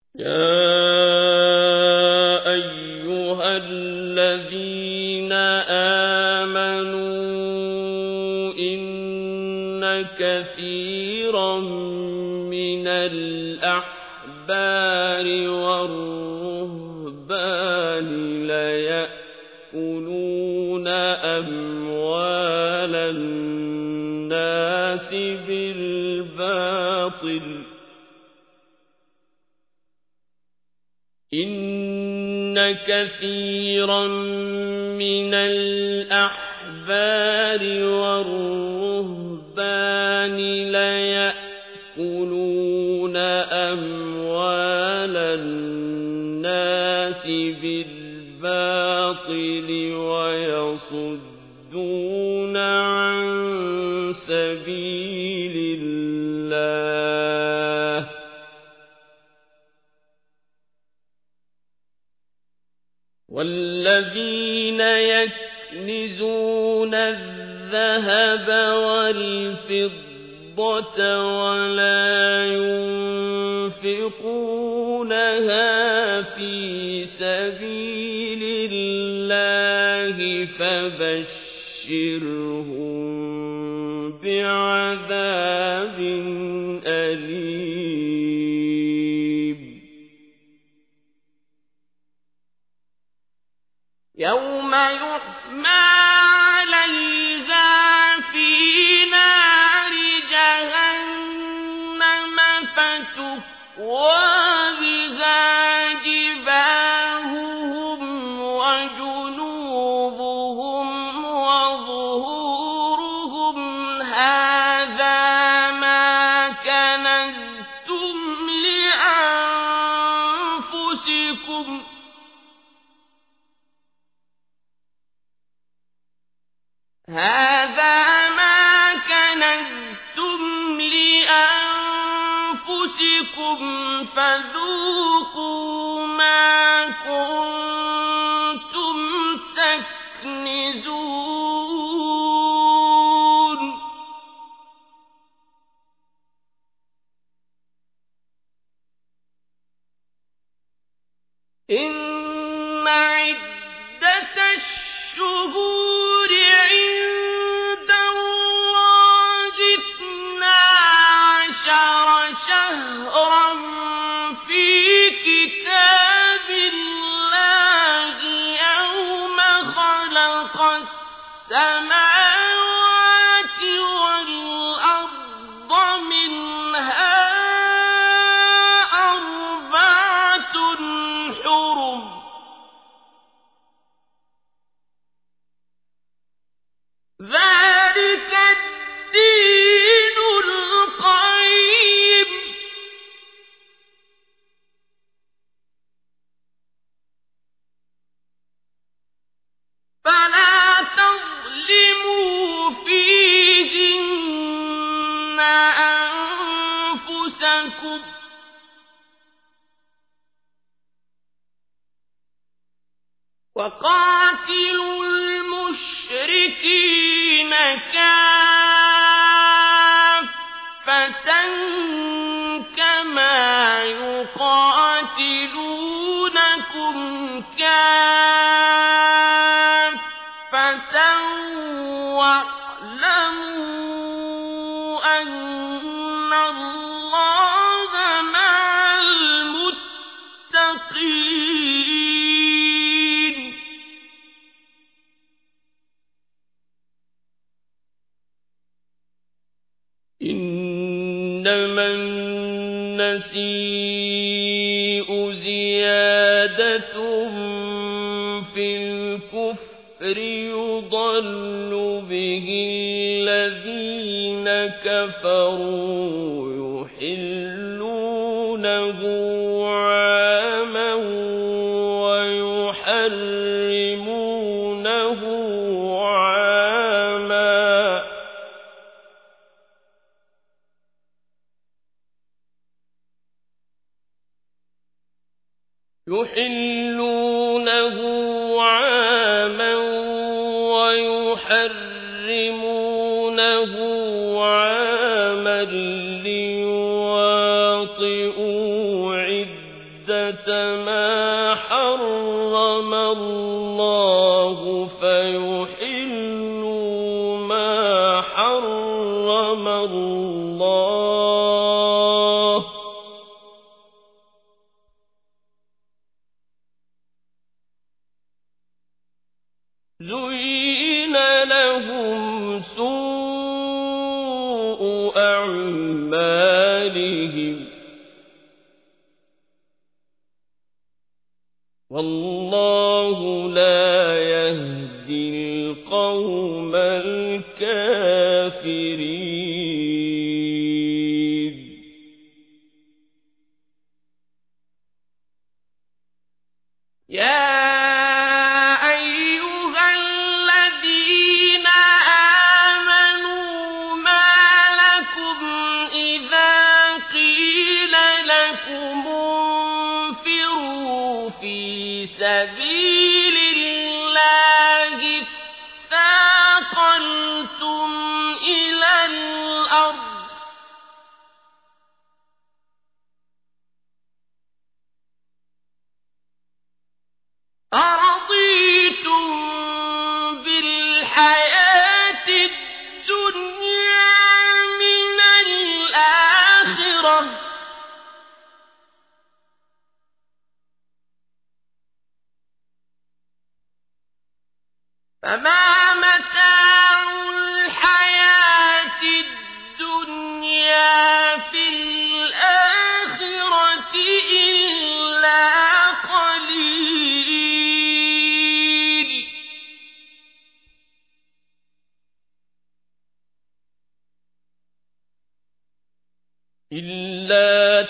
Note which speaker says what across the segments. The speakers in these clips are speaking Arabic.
Speaker 1: يا أيها الذين آمنوا إن كثيرا من الأحبار والرهبان ليأكلون أموال الناس بالباطل إن كثيرا من الأحبار والرهبان ليأكلون أموال الناس بالباطل ويصدون عن سبيل الله والذين يكنزون الذهب والفضة ولا ينفقونها في سبيل الله فبشرهم بعذاب أليم يوم يحمى عليها في نار جهنم فتكوى بها جباههم وجنوبهم وظهورهم هذا ما كنزتم لأنفسكم هذا ما كنزتم لأنفسكم فذوقوا ما كنتم تكنزون إن عدة الشهور عند الله 12 شهرا في كتاب الله يوم خلق السماوات والأرض منها أربعة حرم ذلك الدين القيم فلا تظلموا فيهن أنفسكم وقاتلوا المشركين كافة كما يقاتلونكم كافة واعلموا أن الله مع المتقين إنما النسيء زيادة في الكفر يضل به الذين كفروا يحلونه عاما ويحرمونه عاما ويحرمونه عاما ليواطئوا عدة ما حرم الله فيحلوا ما حرم الله زين لهم سوء أعمالهم والله لا يهدي القوم الكافرين يا سبيل الله اثاقلتم إلى الأرض أرضيتم بالحياة الدنيا من الآخرة فما متاع الحياة الدنيا في الآخرة إلا قليل إلا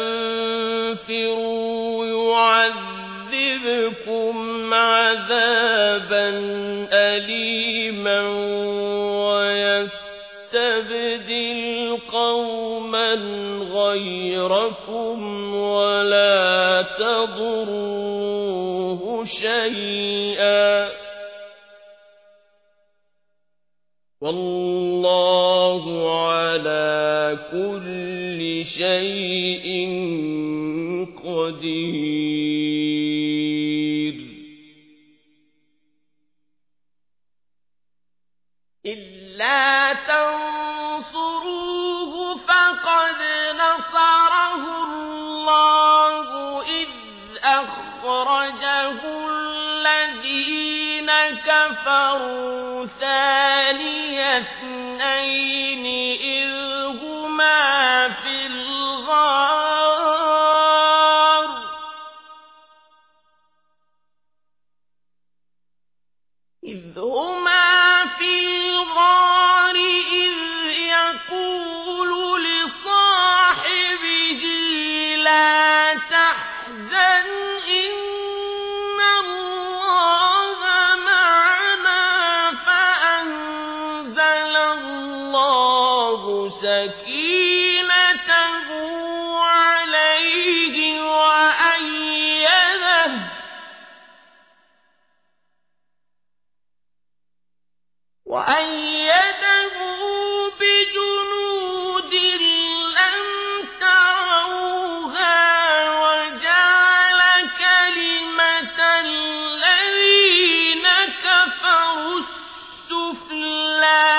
Speaker 1: تنفروا يعذبكم عذابا أليما ويستبدل قوما غيركم ولا تضروه شيئا والله على كل شيء قدير إلا تنصروه فقد نصره الله إذ أخرجه الذين كفروا ثاني اثنين إذ هما في الغار إذ يقول لصاحبه لا تحزن إن الله معنا فأنزل الله سكينته عليه وأيده بجنود لم تروها وجعل كلمة الذين كفروا السفلى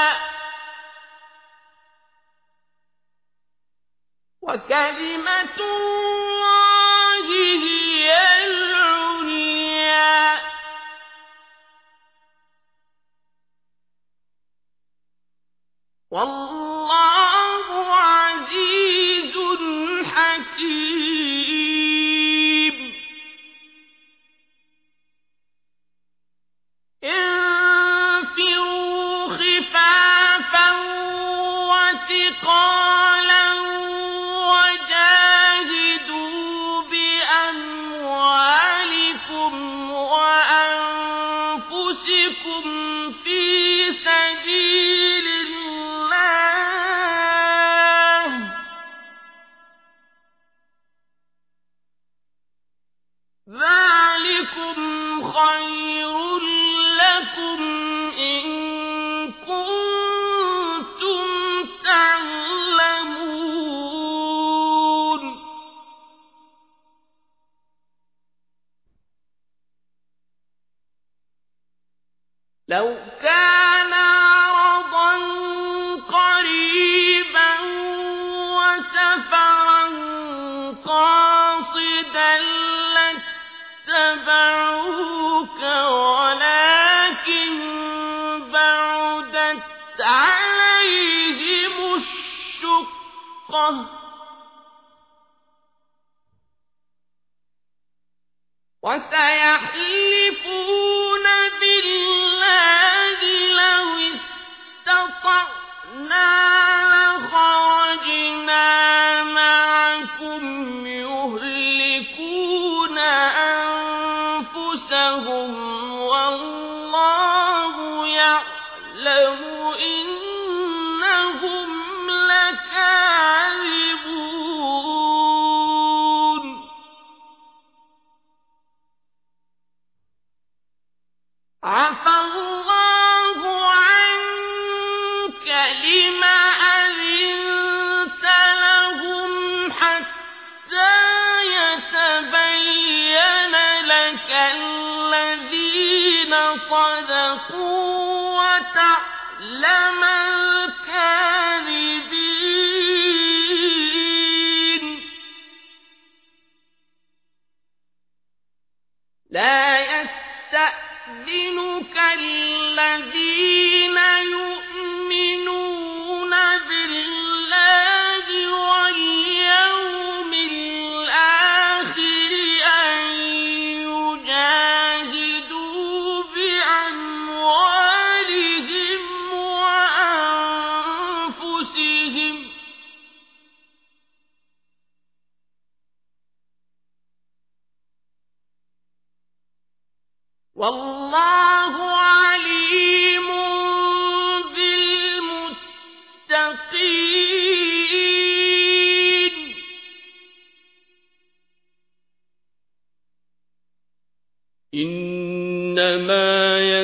Speaker 1: وكلمة الله هي العليا والله عزيز حكيم انفروا خفافا وثقالا وجاهدوا بأموالكم وأنفسكم في سبيل ذلكم خير لكم إن كنتم تعلمون لو كان عرضا قريبا وسفرا قاصدا لاتبعوك ولكن بعدت عليهم الشقة وسيحلفون بالله لو استطعنا لخرجنا معكم يهلكون أنفسهم والله يعلم إنهم لكاذبون عفى الله عنك لم أذنت لهم حتى يتبين لك الذين صدقوا وتعلم الكاذبين لا يستأذنك الذين يؤمنون بالله واليوم الآخر أن يجاهدوا بأموالهم وأنفسهم والله عليم بالمتقين إنما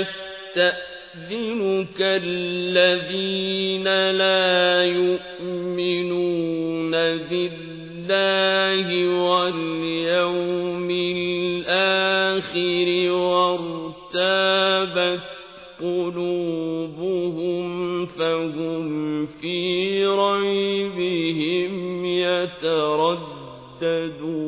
Speaker 1: يستأذنك الذين لا يؤمنون بالله واليوم الآخر وارتابت قلوبهم فهم في ريبهم يترددون